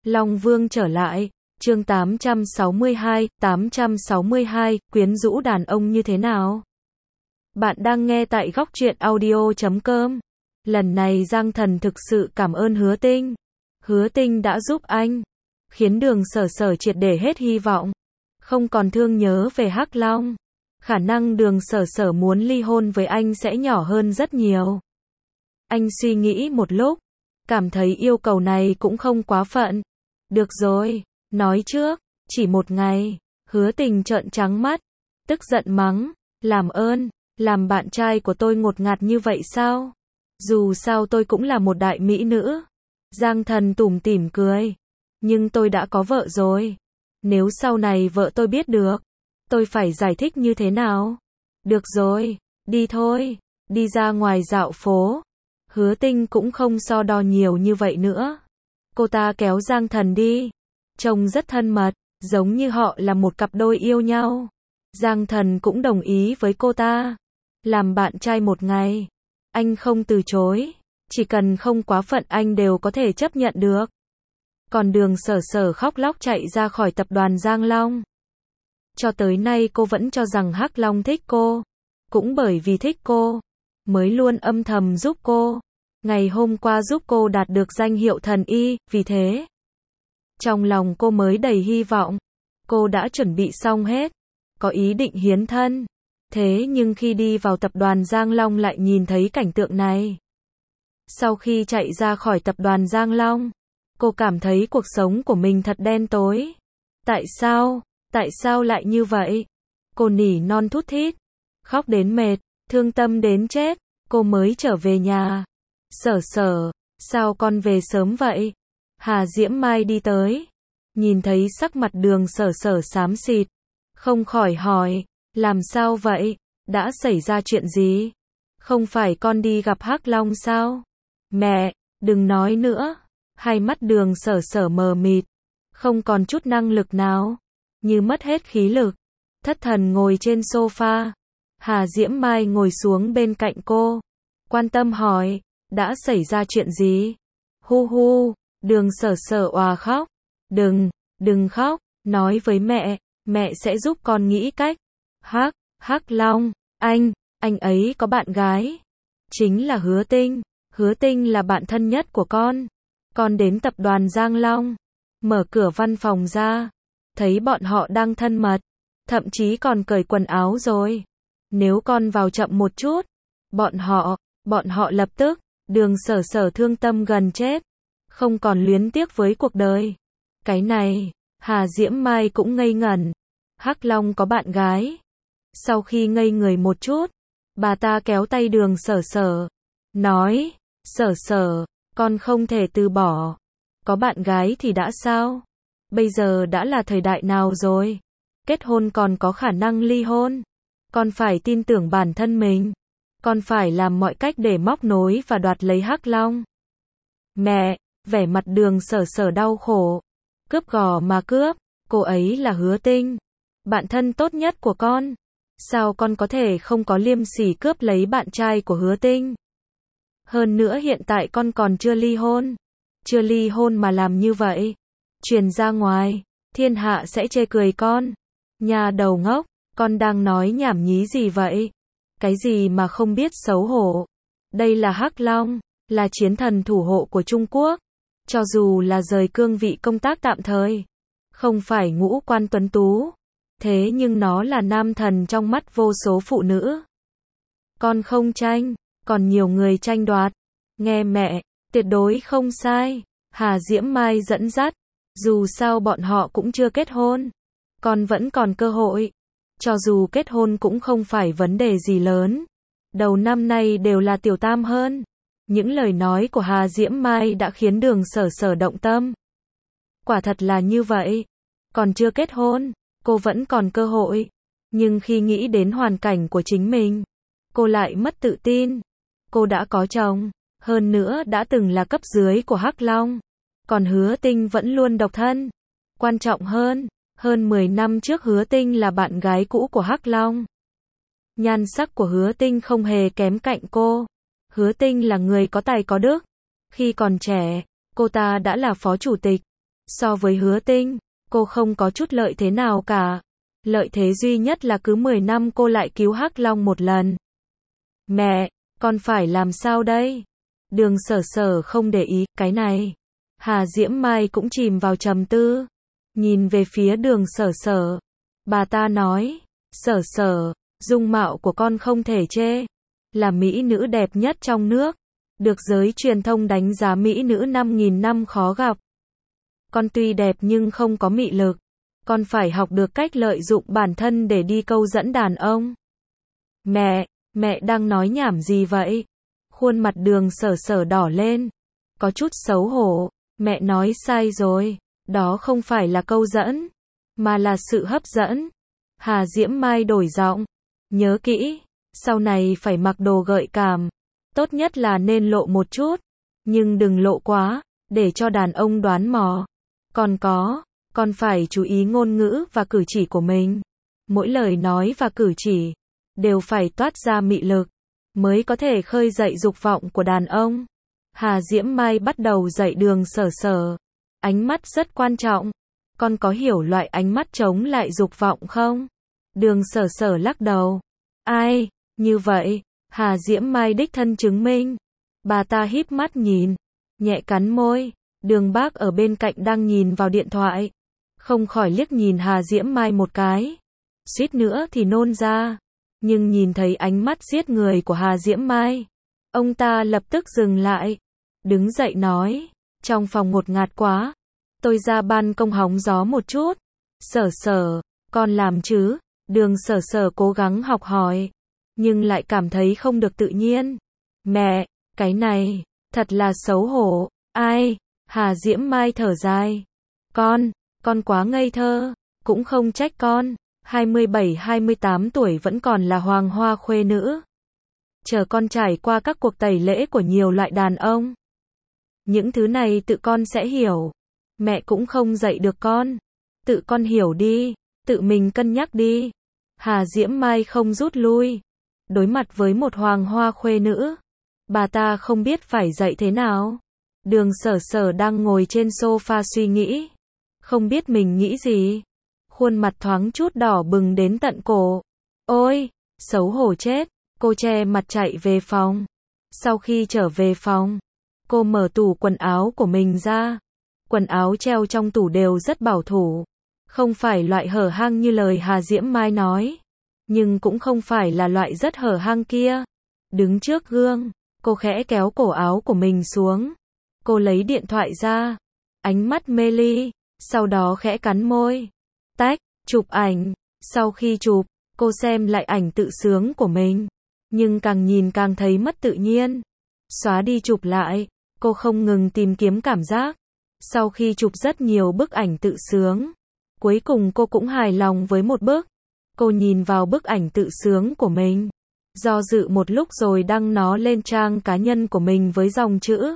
Long Vương trở lại, chương 862, quyến rũ đàn ông như thế nào? Bạn đang nghe tại Góc Truyện Audio.com. Lần này Giang Thần thực sự cảm ơn Hứa Tinh. Hứa Tinh đã giúp anh, khiến Đường Sở Sở triệt để hết hy vọng, không còn thương nhớ về Hắc Long. Khả năng Đường Sở Sở muốn ly hôn với anh sẽ nhỏ hơn rất nhiều. Anh suy nghĩ một lúc, cảm thấy yêu cầu này cũng không quá phận. Được rồi, nói trước, chỉ một ngày. Hứa Tình trợn trắng mắt, tức giận mắng, làm ơn, làm bạn trai của tôi ngột ngạt như vậy sao? Dù sao tôi cũng là một đại mỹ nữ. Giang Thần tủm tỉm cười, nhưng tôi đã có vợ rồi. Nếu sau này vợ tôi biết được, tôi phải giải thích như thế nào? Được rồi, đi thôi, đi ra ngoài dạo phố. Hứa Tinh cũng không so đo nhiều như vậy nữa. Cô ta kéo Giang Thần đi, trông rất thân mật, giống như họ là một cặp đôi yêu nhau. Giang Thần cũng đồng ý với cô ta, làm bạn trai một ngày. Anh không từ chối, chỉ cần không quá phận anh đều có thể chấp nhận được. Còn Đường Sở Sở khóc lóc chạy ra khỏi tập đoàn Giang Long. Cho tới nay cô vẫn cho rằng Hắc Long thích cô. Cũng bởi vì thích cô, mới luôn âm thầm giúp cô. Ngày hôm qua giúp cô đạt được danh hiệu thần y, vì thế, trong lòng cô mới đầy hy vọng. Cô đã chuẩn bị xong hết, có ý định hiến thân. Thế nhưng khi đi vào tập đoàn Giang Long lại nhìn thấy cảnh tượng này. Sau khi chạy ra khỏi tập đoàn Giang Long, cô cảm thấy cuộc sống của mình thật đen tối. Tại sao lại như vậy? Cô nỉ non thút thít, khóc đến mệt, thương tâm đến chết. Cô mới trở về nhà. Sở Sở, sao con về sớm vậy? Hà Diễm Mai đi tới, nhìn thấy sắc mặt Đường Sở Sở xám xịt, không khỏi hỏi, làm sao vậy? Đã xảy ra chuyện gì? Không phải con đi gặp Hắc Long sao? Mẹ, đừng nói nữa. Hai mắt Đường Sở Sở mờ mịt, không còn chút năng lực nào, như mất hết khí lực, thất thần ngồi trên sofa. Hà Diễm Mai ngồi xuống bên cạnh cô, quan tâm hỏi, đã xảy ra chuyện gì? Hu hu, Đường Sở Sở òa khóc. Đừng khóc, nói với mẹ sẽ giúp con nghĩ cách. Hắc Long, anh ấy có bạn gái, chính là Hứa Tinh. Hứa Tinh là bạn thân nhất của con. Con đến tập đoàn Giang Long, mở cửa văn phòng ra, thấy bọn họ đang thân mật, thậm chí còn cởi quần áo rồi. Nếu con vào chậm một chút, bọn họ lập tức. Đường Sở Sở thương tâm gần chết, không còn luyến tiếc với cuộc đời. Cái này, Hà Diễm Mai cũng ngây ngẩn. Hắc Long có bạn gái. Sau khi ngây người một chút, bà ta kéo tay Đường Sở Sở, nói, Sở Sở, con không thể từ bỏ. Có bạn gái thì đã sao? Bây giờ đã là thời đại nào rồi? Kết hôn còn có khả năng ly hôn. Con phải tin tưởng bản thân mình. Con phải làm mọi cách để móc nối và đoạt lấy Hắc Long. Mẹ, vẻ mặt Đường Sở Sở đau khổ. Cướp gò mà cướp, cô ấy là Hứa Tinh, bạn thân tốt nhất của con. Sao con có thể không có liêm sỉ cướp lấy bạn trai của Hứa Tinh? Hơn nữa hiện tại con còn chưa ly hôn. Chưa ly hôn mà làm như vậy, truyền ra ngoài, thiên hạ sẽ chê cười con. Nhà đầu ngốc, con đang nói nhảm nhí gì vậy? Cái gì mà không biết xấu hổ? Đây là Hắc Long, là chiến thần thủ hộ của Trung Quốc. Cho dù là rời cương vị công tác tạm thời, không phải ngũ quan tuấn tú, thế nhưng nó là nam thần trong mắt vô số phụ nữ. Con không tranh, còn nhiều người tranh đoạt. Nghe mẹ, tuyệt đối không sai. Hà Diễm Mai dẫn dắt, dù sao bọn họ cũng chưa kết hôn, con vẫn còn cơ hội. Cho dù kết hôn cũng không phải vấn đề gì lớn. Đầu năm nay đều là tiểu tam hơn. Những lời nói của Hà Diễm Mai đã khiến Đường Sở Sở động tâm. Quả thật là như vậy. Còn chưa kết hôn, cô vẫn còn cơ hội. Nhưng khi nghĩ đến hoàn cảnh của chính mình, cô lại mất tự tin. Cô đã có chồng, hơn nữa đã từng là cấp dưới của Hắc Long. Còn Hứa Tinh vẫn luôn độc thân. Quan trọng hơn 10 năm trước Hứa Tinh là bạn gái cũ của Hắc Long. Nhan sắc của Hứa Tinh không hề kém cạnh cô. Hứa Tinh là người có tài có đức. Khi còn trẻ, cô ta đã là phó chủ tịch So với Hứa Tinh, cô không có chút lợi thế nào cả. Lợi thế duy nhất là cứ 10 năm cô lại cứu Hắc Long một lần. Mẹ, con phải làm sao đây? Đường Sở Sở không để ý cái này. Hà Diễm Mai cũng chìm vào trầm tư. Nhìn về phía Đường Sở Sở. Bà ta nói, Sở Sở, dung mạo của con không thể chê. Là mỹ nữ đẹp nhất trong nước. Được giới truyền thông đánh giá mỹ nữ 5.000 năm khó gặp. Con tuy đẹp nhưng không có mị lực. Con phải học được cách lợi dụng bản thân để đi câu dẫn đàn ông. Mẹ đang nói nhảm gì vậy? Khuôn mặt Đường Sở Sở đỏ lên. Có chút xấu hổ. Mẹ nói sai rồi. Đó không phải là câu dẫn, mà là sự hấp dẫn. Hà Diễm Mai đổi giọng. Nhớ kỹ, sau này phải mặc đồ gợi cảm. Tốt nhất là nên lộ một chút. Nhưng đừng lộ quá, để cho đàn ông đoán mò. Con phải chú ý ngôn ngữ và cử chỉ của mình. Mỗi lời nói và cử chỉ đều phải toát ra mị lực, mới có thể khơi dậy dục vọng của đàn ông. Hà Diễm Mai bắt đầu dạy Đường Sở Sở. Ánh mắt rất quan trọng. Con có hiểu loại ánh mắt chống lại dục vọng không? Đường Sở Sở lắc đầu. Ai, như vậy? Hà Diễm Mai đích thân chứng minh. Bà ta híp mắt nhìn, nhẹ cắn môi. Đường Bác ở bên cạnh đang nhìn vào điện thoại, không khỏi liếc nhìn Hà Diễm Mai một cái. Suýt nữa thì nôn ra. Nhưng nhìn thấy ánh mắt giết người của Hà Diễm Mai, ông ta lập tức dừng lại. Đứng dậy nói, trong phòng ngột ngạt quá. Tôi ra ban công hóng gió một chút. Sở Sở, con làm chứ? Đường Sở Sở cố gắng học hỏi, nhưng lại cảm thấy không được tự nhiên. Mẹ, cái này, thật là xấu hổ. Ai? Hà Diễm Mai thở dài. Con quá ngây thơ. Cũng không trách con. 27-28 tuổi vẫn còn là hoàng hoa khuê nữ. Chờ con trải qua các cuộc tẩy lễ của nhiều loại đàn ông. Những thứ này tự con sẽ hiểu. Mẹ cũng không dạy được con. Tự con hiểu đi. Tự mình cân nhắc đi. Hà Diễm Mai không rút lui. Đối mặt với một hoàng hoa khuê nữ, bà ta không biết phải dạy thế nào. Đường Sở Sở đang ngồi trên sofa suy nghĩ. Không biết mình nghĩ gì. Khuôn mặt thoáng chút đỏ bừng đến tận cổ. Ôi, xấu hổ chết. Cô che mặt chạy về phòng. Sau khi trở về phòng, cô mở tủ quần áo của mình ra. Quần áo treo trong tủ đều rất bảo thủ. Không phải loại hở hang như lời Hà Diễm Mai nói. Nhưng cũng không phải là loại rất hở hang kia. Đứng trước gương, cô khẽ kéo cổ áo của mình xuống. Cô lấy điện thoại ra. Ánh mắt mê ly. Sau đó khẽ cắn môi. Tách, chụp ảnh. Sau khi chụp, cô xem lại ảnh tự sướng của mình. Nhưng càng nhìn càng thấy mất tự nhiên. Xóa đi chụp lại, cô không ngừng tìm kiếm cảm giác. Sau khi chụp rất nhiều bức ảnh tự sướng, cuối cùng cô cũng hài lòng với một bức. Cô nhìn vào bức ảnh tự sướng của mình, do dự một lúc rồi đăng nó lên trang cá nhân của mình với dòng chữ: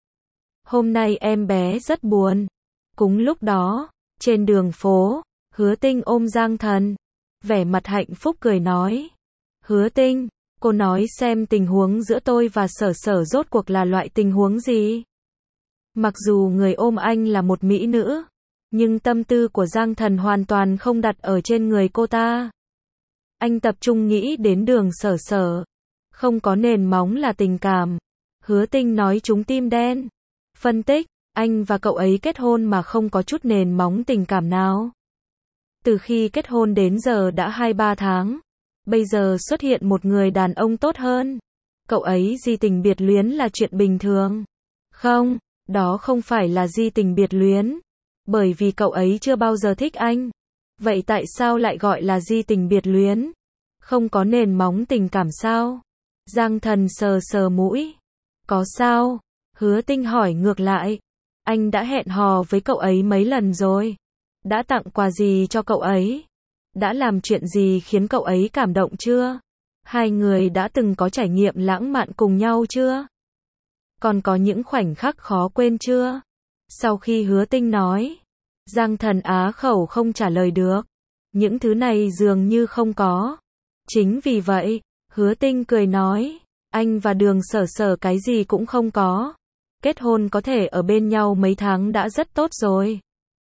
Hôm nay em bé rất buồn. Cùng lúc đó, trên đường phố, Hứa Tinh ôm Giang Thần, vẻ mặt hạnh phúc cười nói: Hứa Tinh, cô nói xem tình huống giữa tôi và Sở Sở rốt cuộc là loại tình huống gì? Mặc dù người ôm anh là một mỹ nữ, nhưng tâm tư của Giang Thần hoàn toàn không đặt ở trên người cô ta. Anh tập trung nghĩ đến Đường Sở Sở. Không có nền móng là tình cảm. Hứa Tinh nói trúng tim đen. Phân tích, anh và cậu ấy kết hôn mà không có chút nền móng tình cảm nào. Từ khi kết hôn đến giờ đã 2-3 tháng. Bây giờ xuất hiện một người đàn ông tốt hơn. Cậu ấy di tình biệt luyến là chuyện bình thường. Không, đó không phải là di tình biệt luyến. Bởi vì cậu ấy chưa bao giờ thích anh. Vậy tại sao lại gọi là di tình biệt luyến? Không có nền móng tình cảm sao? Giang Thần sờ sờ mũi. Có sao? Hứa Tinh hỏi ngược lại. Anh đã hẹn hò với cậu ấy mấy lần rồi? Đã tặng quà gì cho cậu ấy? Đã làm chuyện gì khiến cậu ấy cảm động chưa? Hai người đã từng có trải nghiệm lãng mạn cùng nhau chưa? Còn có những khoảnh khắc khó quên chưa? Sau khi Hứa Tinh nói, Giang Thần á khẩu không trả lời được. Những thứ này dường như không có. Chính vì vậy, Hứa Tinh cười nói, anh và Đường Sở Sở cái gì cũng không có. Kết hôn có thể ở bên nhau mấy tháng đã rất tốt rồi.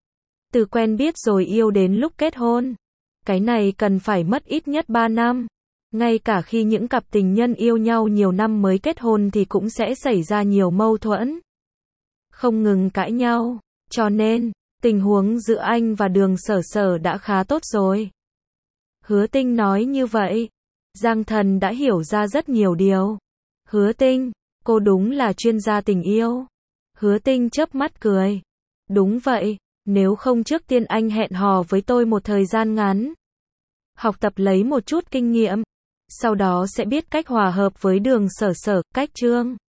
Từ quen biết rồi yêu đến lúc kết hôn. Cái này cần phải mất ít nhất 3 năm. Ngay cả khi những cặp tình nhân yêu nhau nhiều năm mới kết hôn thì cũng sẽ xảy ra nhiều mâu thuẫn. Không ngừng cãi nhau. Cho nên, tình huống giữa anh và Đường Sở Sở đã khá tốt rồi. Hứa Tinh nói như vậy. Giang Thần đã hiểu ra rất nhiều điều. Hứa Tinh, cô đúng là chuyên gia tình yêu. Hứa Tinh chớp mắt cười. Đúng vậy, nếu không trước tiên anh hẹn hò với tôi một thời gian ngắn. Học tập lấy một chút kinh nghiệm. Sau đó sẽ biết cách hòa hợp với Đường Sở Sở, cách Trương